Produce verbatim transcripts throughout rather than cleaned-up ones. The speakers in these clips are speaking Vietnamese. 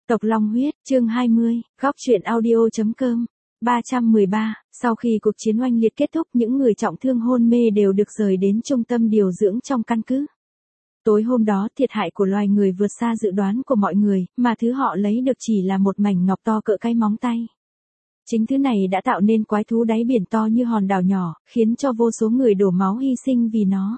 Tộc Long Huyết, chương hai mươi, góc truyện audio.com. ba trăm mười ba, sau khi cuộc chiến oanh liệt kết thúc, những người trọng thương hôn mê đều được rời đến trung tâm điều dưỡng trong căn cứ. Tối hôm đó, thiệt hại của loài người vượt xa dự đoán của mọi người, mà thứ họ lấy được chỉ là một mảnh ngọc to cỡ cái móng tay. Chính thứ này đã tạo nên quái thú đáy biển to như hòn đảo nhỏ, khiến cho vô số người đổ máu hy sinh vì nó.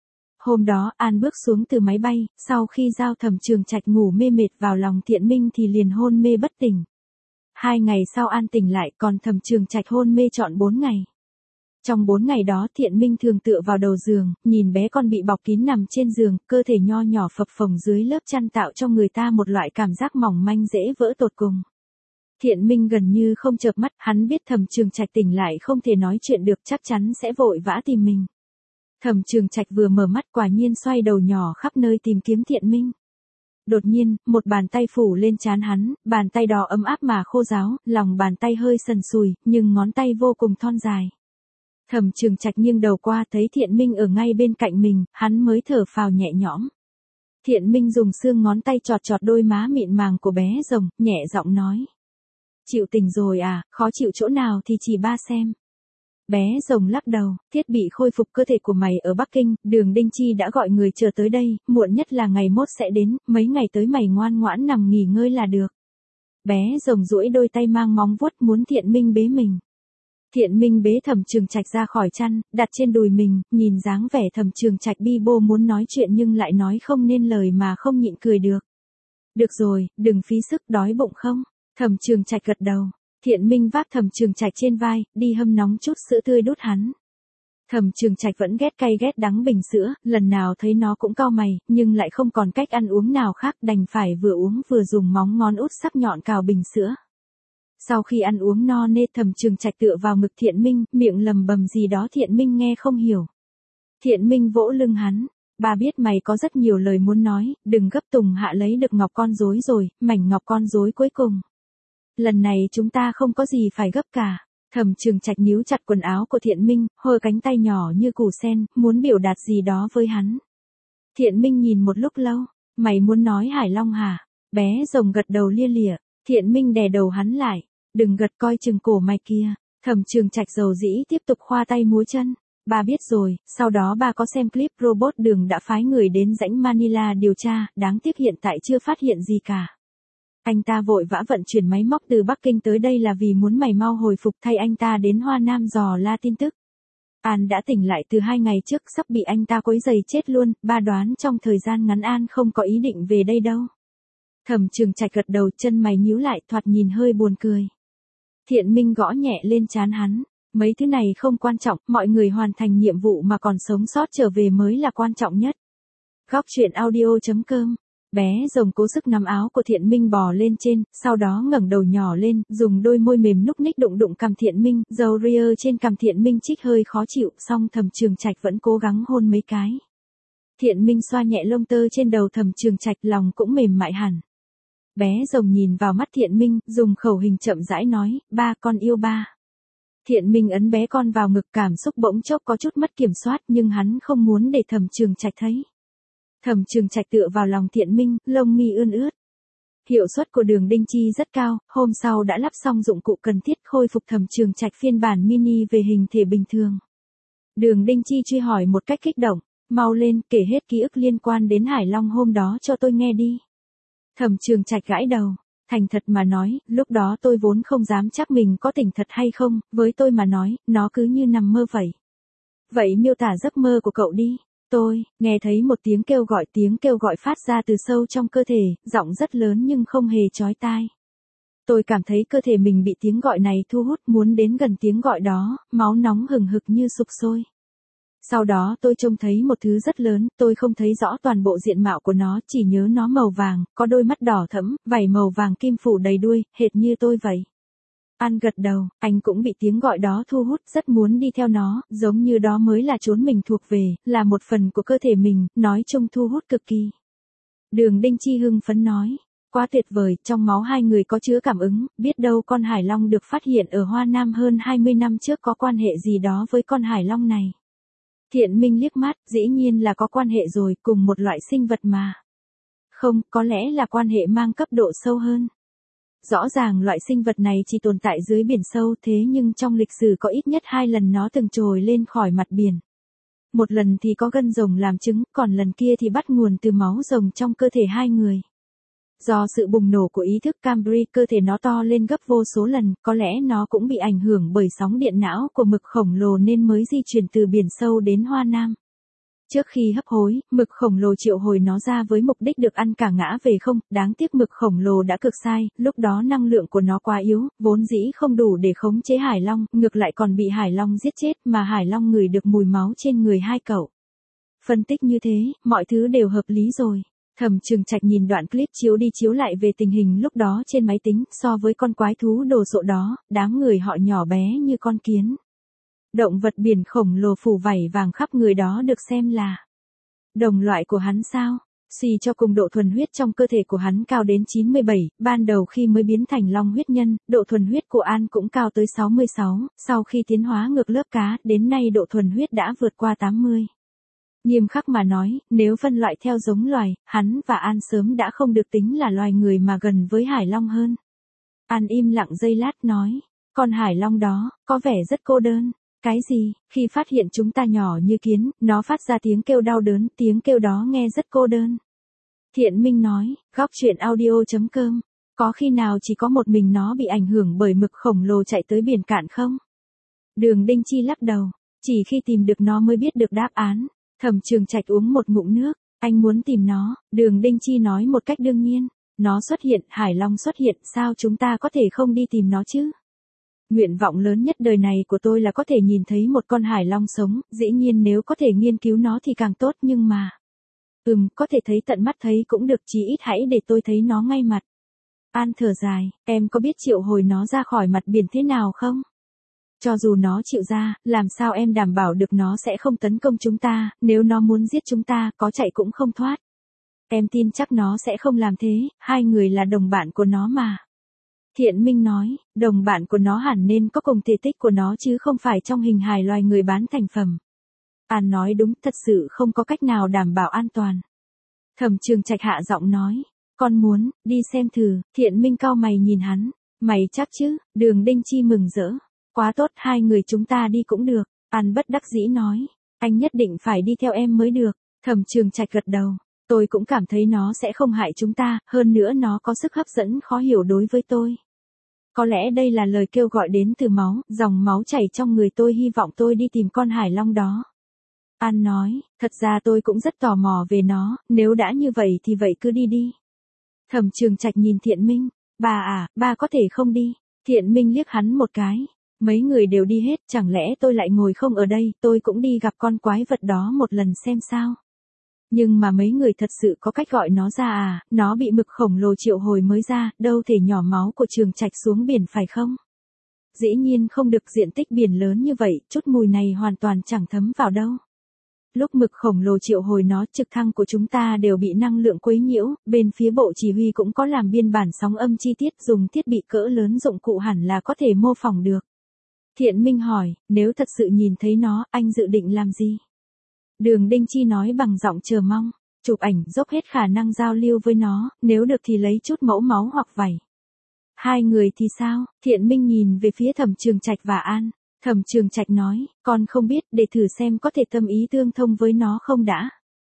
Hôm đó, An bước xuống từ máy bay, sau khi giao Thẩm Trường Trạch ngủ mê mệt vào lòng Thiện Minh thì liền hôn mê bất tỉnh. Hai ngày sau An tỉnh lại, còn Thẩm Trường Trạch hôn mê trọn bốn ngày. Trong bốn ngày đó Thiện Minh thường tựa vào đầu giường, nhìn bé con bị bọc kín nằm trên giường, cơ thể nho nhỏ phập phồng dưới lớp chăn tạo cho người ta một loại cảm giác mỏng manh dễ vỡ tột cùng. Thiện Minh gần như không chợp mắt, hắn biết Thẩm Trường Trạch tỉnh lại không thể nói chuyện được, chắc chắn sẽ vội vã tìm mình. Thẩm Trường Trạch vừa mở mắt quả nhiên xoay đầu nhỏ khắp nơi tìm kiếm Thiện Minh. Đột nhiên, một bàn tay phủ lên trán hắn, bàn tay đỏ ấm áp mà khô ráo, lòng bàn tay hơi sần sùi, nhưng ngón tay vô cùng thon dài. Thẩm Trường Trạch nghiêng đầu qua thấy Thiện Minh ở ngay bên cạnh mình, hắn mới thở phào nhẹ nhõm. Thiện Minh dùng xương ngón tay chọt chọt đôi má mịn màng của bé rồng, nhẹ giọng nói. Chịu tỉnh rồi à, khó chịu chỗ nào thì chỉ ba xem. Bé rồng lắc đầu, thiết bị khôi phục cơ thể của mày ở Bắc Kinh, Đường Đinh Chi đã gọi người chờ tới đây, muộn nhất là ngày mốt sẽ đến, mấy ngày tới mày ngoan ngoãn nằm nghỉ ngơi là được. Bé rồng duỗi đôi tay mang móng vuốt muốn Thiện Minh bế mình. Thiện Minh bế Thẩm Trường Trạch ra khỏi chăn, đặt trên đùi mình, nhìn dáng vẻ Thẩm Trường Trạch bi bô muốn nói chuyện nhưng lại nói không nên lời mà không nhịn cười được. Được rồi, đừng phí sức, đói bụng không? Thẩm Trường Trạch gật đầu. Thiện Minh vác Thẩm Trường Trạch trên vai, đi hâm nóng chút sữa tươi đút hắn. Thẩm Trường Trạch vẫn ghét cay ghét đắng bình sữa, lần nào thấy nó cũng cau mày, nhưng lại không còn cách ăn uống nào khác, đành phải vừa uống vừa dùng móng ngón út sắc nhọn cào bình sữa. Sau khi ăn uống no nê, Thẩm Trường Trạch tựa vào ngực Thiện Minh, miệng lầm bầm gì đó Thiện Minh nghe không hiểu. Thiện Minh vỗ lưng hắn. Ba biết mày có rất nhiều lời muốn nói, đừng gấp, Tùng Hạ lấy được ngọc con rối rồi, mảnh ngọc con rối cuối cùng. Lần này chúng ta không có gì phải gấp cả. Thẩm Trường Trạch níu chặt quần áo của Thiện Minh, hơ cánh tay nhỏ như củ sen, muốn biểu đạt gì đó với hắn. Thiện Minh nhìn một lúc lâu, mày muốn nói Hải Long hả? Bé rồng gật đầu lia lịa. Thiện Minh đè đầu hắn lại, đừng gật, coi chừng cổ mày kia. Thẩm Trường Trạch dầu dĩ tiếp tục khoa tay múa chân. Ba biết rồi, sau đó ba có xem clip robot Đường đã phái người đến rãnh Manila điều tra, đáng tiếc hiện tại chưa phát hiện gì cả. Anh ta vội vã vận chuyển máy móc từ Bắc Kinh tới đây là vì muốn mày mau hồi phục, thay anh ta đến Hoa Nam dò la tin tức. An đã tỉnh lại từ hai ngày trước, sắp bị anh ta quấy giày chết luôn, ba đoán trong thời gian ngắn An không có ý định về đây đâu. Thẩm Trường Trạch gật đầu, chân mày nhíu lại, thoạt nhìn hơi buồn cười. Thiện Minh gõ nhẹ lên trán hắn. Mấy thứ này không quan trọng, mọi người hoàn thành nhiệm vụ mà còn sống sót trở về mới là quan trọng nhất. Góc truyện audio.com. Bé rồng cố sức nắm áo của Thiện Minh bò lên trên, sau đó ngẩng đầu nhỏ lên, dùng đôi môi mềm núc ních đụng đụng cằm Thiện Minh, dầu ria trên cằm Thiện Minh chích hơi khó chịu, song Thẩm Trường Trạch vẫn cố gắng hôn mấy cái. Thiện Minh xoa nhẹ lông tơ trên đầu Thẩm Trường Trạch, lòng cũng mềm mại hẳn. Bé rồng nhìn vào mắt Thiện Minh, dùng khẩu hình chậm rãi nói, ba, con yêu ba. Thiện Minh ấn bé con vào ngực, cảm xúc bỗng chốc có chút mất kiểm soát, nhưng hắn không muốn để Thẩm Trường Trạch thấy. Thẩm Trường Trạch tựa vào lòng Thiện Minh, lông mi ươn ướt. Hiệu suất của Đường Đinh Chi rất cao, hôm sau đã lắp xong dụng cụ cần thiết, khôi phục Thẩm Trường Trạch phiên bản mini về hình thể bình thường. Đường Đinh Chi truy hỏi một cách kích động, mau lên, kể hết ký ức liên quan đến Hải Long hôm đó cho tôi nghe đi. Thẩm Trường Trạch gãi đầu. Thành thật mà nói, lúc đó tôi vốn không dám chắc mình có tỉnh thật hay không, với tôi mà nói, nó cứ như nằm mơ vậy. Vậy miêu tả giấc mơ của cậu đi. Tôi, nghe thấy một tiếng kêu gọi, tiếng kêu gọi phát ra từ sâu trong cơ thể, giọng rất lớn nhưng không hề chói tai. Tôi cảm thấy cơ thể mình bị tiếng gọi này thu hút, muốn đến gần tiếng gọi đó, máu nóng hừng hực như sục sôi. Sau đó tôi trông thấy một thứ rất lớn, tôi không thấy rõ toàn bộ diện mạo của nó, chỉ nhớ nó màu vàng, có đôi mắt đỏ thẫm, vảy màu vàng kim phủ đầy đuôi, hệt như tôi vậy. An gật đầu, anh cũng bị tiếng gọi đó thu hút, rất muốn đi theo nó, giống như đó mới là chốn mình thuộc về, là một phần của cơ thể mình, nói chung thu hút cực kỳ. Đường Đinh Chi hưng phấn nói, quá tuyệt vời, trong máu hai người có chứa cảm ứng, biết đâu con Hải Long được phát hiện ở Hoa Nam hơn hai mươi năm trước có quan hệ gì đó với con Hải Long này. Thiện Minh liếc mắt, dĩ nhiên là có quan hệ rồi, cùng một loại sinh vật mà. Không, có lẽ là quan hệ mang cấp độ sâu hơn. Rõ ràng loại sinh vật này chỉ tồn tại dưới biển sâu thế nhưng trong lịch sử có ít nhất hai lần nó từng trồi lên khỏi mặt biển. Một lần thì có gân rồng làm chứng, còn lần kia thì bắt nguồn từ máu rồng trong cơ thể hai người. Do sự bùng nổ của ý thức Cambridge, cơ thể nó to lên gấp vô số lần, có lẽ nó cũng bị ảnh hưởng bởi sóng điện não của mực khổng lồ nên mới di chuyển từ biển sâu đến Hoa Nam. Trước khi hấp hối, mực khổng lồ triệu hồi nó ra với mục đích được ăn cả ngã về không, đáng tiếc mực khổng lồ đã cực sai, lúc đó năng lượng của nó quá yếu, vốn dĩ không đủ để khống chế Hải Long, ngược lại còn bị Hải Long giết chết mà Hải Long ngửi được mùi máu trên người hai cậu. Phân tích như thế, mọi thứ đều hợp lý rồi. Thẩm Trường Trạch nhìn đoạn clip chiếu đi chiếu lại về tình hình lúc đó trên máy tính, so với con quái thú đồ sộ đó, đám người họ nhỏ bé như con kiến. Động vật biển khổng lồ phủ vảy vàng khắp người đó được xem là đồng loại của hắn sao? Suy cho cùng độ thuần huyết trong cơ thể của hắn cao đến chín mươi bảy, ban đầu khi mới biến thành long huyết nhân, độ thuần huyết của An cũng cao tới sáu mươi sáu, sau khi tiến hóa ngược lớp cá, đến nay độ thuần huyết đã vượt qua tám mươi. Nghiêm khắc mà nói, nếu phân loại theo giống loài, hắn và An sớm đã không được tính là loài người mà gần với Hải Long hơn. An im lặng giây lát nói, con Hải Long đó, có vẻ rất cô đơn. Cái gì? Khi phát hiện chúng ta nhỏ như kiến, nó phát ra tiếng kêu đau đớn, tiếng kêu đó nghe rất cô đơn. Thiện Minh nói, góc truyện audio chấm com, có khi nào chỉ có một mình nó bị ảnh hưởng bởi mực khổng lồ chạy tới biển cạn không? Đường Đinh Chi lắc đầu, chỉ khi tìm được nó mới biết được đáp án. Thẩm Trường Trạch uống một ngụm nước, anh muốn tìm nó, Đường Đinh Chi nói một cách đương nhiên. Nó xuất hiện, Hải Long xuất hiện, sao chúng ta có thể không đi tìm nó chứ? Nguyện vọng lớn nhất đời này của tôi là có thể nhìn thấy một con hải long sống, dĩ nhiên nếu có thể nghiên cứu nó thì càng tốt nhưng mà... Ừm, có thể thấy tận mắt thấy cũng được, chí ít hãy để tôi thấy nó ngay mặt. An thở dài, em có biết triệu hồi nó ra khỏi mặt biển thế nào không? Cho dù nó chịu ra, làm sao em đảm bảo được nó sẽ không tấn công chúng ta, nếu nó muốn giết chúng ta, có chạy cũng không thoát. Em tin chắc nó sẽ không làm thế, hai người là đồng bạn của nó mà. Thiện Minh nói, đồng bạn của nó hẳn nên có cùng thể tích của nó chứ không phải trong hình hài loài người bán thành phẩm. An nói đúng, thật sự không có cách nào đảm bảo an toàn. Thẩm Trường Trạch hạ giọng nói, con muốn, đi xem thử. Thiện Minh cau mày nhìn hắn, mày chắc chứ? Đường Đinh Chi mừng rỡ, quá tốt, hai người chúng ta đi cũng được. An bất đắc dĩ nói, anh nhất định phải đi theo em mới được. Thẩm Trường Trạch gật đầu, tôi cũng cảm thấy nó sẽ không hại chúng ta, hơn nữa nó có sức hấp dẫn khó hiểu đối với tôi. Có lẽ đây là lời kêu gọi đến từ máu, dòng máu chảy trong người tôi, hy vọng tôi đi tìm con hải long đó. An nói, thật ra tôi cũng rất tò mò về nó, nếu đã như vậy thì vậy cứ đi đi. Thẩm Trường Trạch nhìn Thiện Minh, bà à, ba có thể không đi. Thiện Minh liếc hắn một cái, mấy người đều đi hết, chẳng lẽ tôi lại ngồi không ở đây, tôi cũng đi gặp con quái vật đó một lần xem sao. Nhưng mà mấy người thật sự có cách gọi nó ra à, nó bị mực khổng lồ triệu hồi mới ra, đâu thể nhỏ máu của Trường Trạch xuống biển phải không? Dĩ nhiên không được, diện tích biển lớn như vậy, chút mùi này hoàn toàn chẳng thấm vào đâu. Lúc mực khổng lồ triệu hồi nó, trực thăng của chúng ta đều bị năng lượng quấy nhiễu, bên phía bộ chỉ huy cũng có làm biên bản sóng âm chi tiết, dùng thiết bị cỡ lớn dụng cụ hẳn là có thể mô phỏng được. Thiện Minh hỏi, nếu thật sự nhìn thấy nó, anh dự định làm gì? Đường Đinh Chi nói bằng giọng chờ mong, chụp ảnh, dốc hết khả năng giao lưu với nó, nếu được thì lấy chút mẫu máu hoặc vảy. Hai người thì sao? Thiện Minh nhìn về phía Thẩm Trường Trạch và An. Thẩm Trường Trạch nói, con không biết, để thử xem có thể tâm ý tương thông với nó không đã.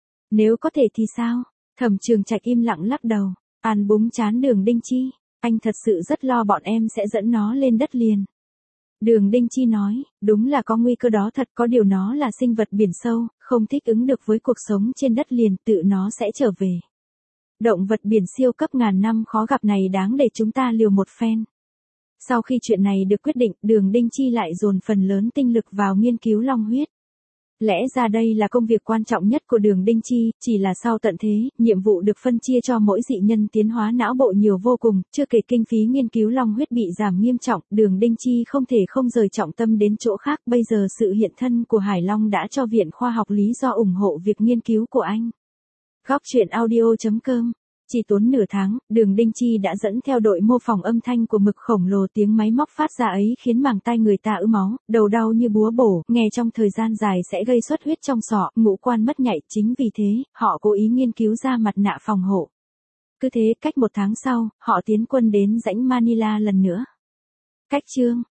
Nếu có thể thì sao? Thẩm Trường Trạch im lặng lắc đầu. An búng trán Đường Đinh Chi, anh thật sự rất lo bọn em sẽ dẫn nó lên đất liền. Đường Đinh Chi nói, đúng là có nguy cơ đó thật, có điều nó là sinh vật biển sâu, không thích ứng được với cuộc sống trên đất liền, tự nó sẽ trở về. Động vật biển siêu cấp ngàn năm khó gặp này đáng để chúng ta liều một phen. Sau khi chuyện này được quyết định, Đường Đinh Chi lại dồn phần lớn tinh lực vào nghiên cứu long huyết. Lẽ ra đây là công việc quan trọng nhất của Đường Đinh Chi, chỉ là sau tận thế, nhiệm vụ được phân chia cho mỗi dị nhân tiến hóa não bộ nhiều vô cùng, chưa kể kinh phí nghiên cứu long huyết bị giảm nghiêm trọng, Đường Đinh Chi không thể không rời trọng tâm đến chỗ khác, bây giờ sự hiện thân của Hải Long đã cho Viện Khoa học lý do ủng hộ việc nghiên cứu của anh. Góc truyện audio chấm com. Chỉ tốn nửa tháng, Đường Đinh Chi đã dẫn theo đội mô phỏng âm thanh của mực khổng lồ, tiếng máy móc phát ra ấy khiến màng tai người ta ứ máu, đầu đau như búa bổ, nghe trong thời gian dài sẽ gây xuất huyết trong sọ, ngũ quan mất nhạy, chính vì thế, họ cố ý nghiên cứu ra mặt nạ phòng hộ. Cứ thế cách một tháng sau, họ tiến quân đến dãy Manila lần nữa. Cách chương